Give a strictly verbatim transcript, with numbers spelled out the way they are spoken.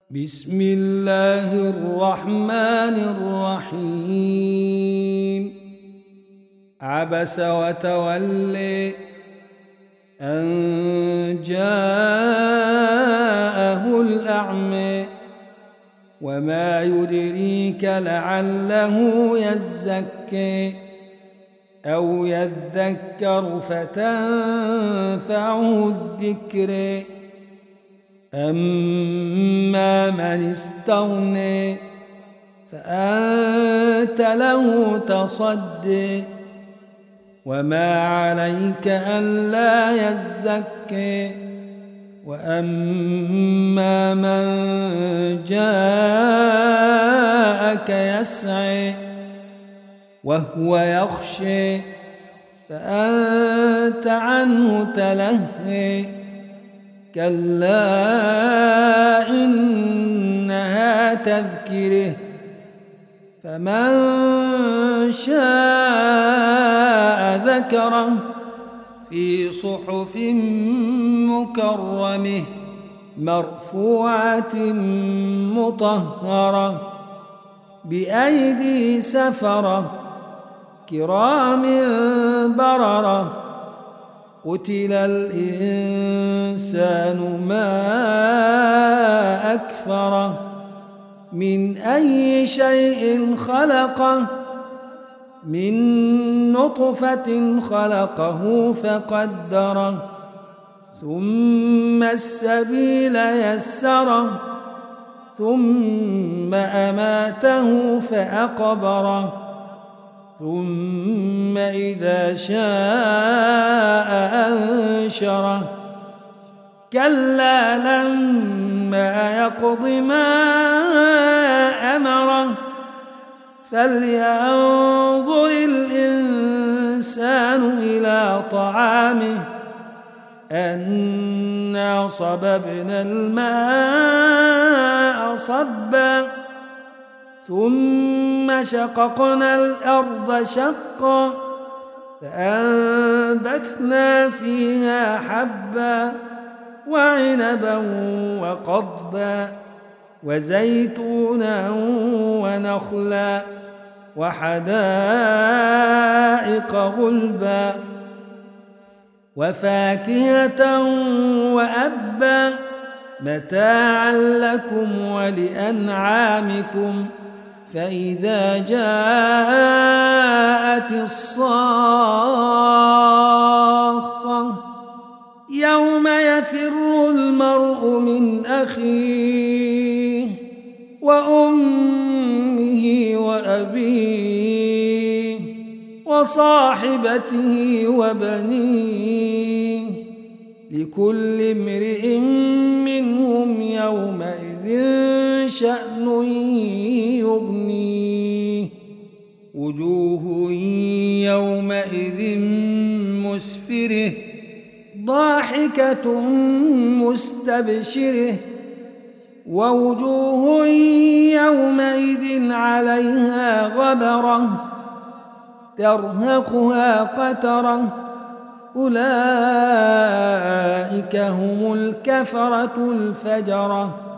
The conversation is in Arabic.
بسم الله الرحمن الرحيم عبس وتولي أن جاءه الأعمى وما يدريك لعله يزكي أو يذكر فتنفعه الذكر أما من استغني فأنت له تصدي وما عليك ألا يزكي وأما من جاءك يسعي وهو يخشي فأنت عنه تلهي كلا إنها تذكره فمن شاء ذكره في صحف مكرمه مرفوعة مطهرة بأيدي سفرة كرام بررة قتل الإنسان ما أكفره من أي شيء خلقه من نطفة خلقه فقدره ثم السبيل يسره ثم أماته فأقبره ثم إذا شاء أنشره كلا لما يقض ما أمره فلينظر الإنسان إلى طعامه أنا صببنا الماء صبا ثم شققنا الأرض شقا فأنبتنا فيها حبا وعنبا وقضبا وزيتونا ونخلا وحدائق غلبا وفاكهة وأبا متاعا لكم ولأنعامكم فإذا جاءت الصاخة يوم يفر المرء من أخيه وأمه وأبيه وصاحبته وبنيه لكل امرئ منهم يومئذ شأن يغنيه وجوه يومئذ مسفرة ضاحكة مستبشرة ووجوه يومئذ عليها غبرة ترهقها قترة أولئك هم الكفرة الفجرة.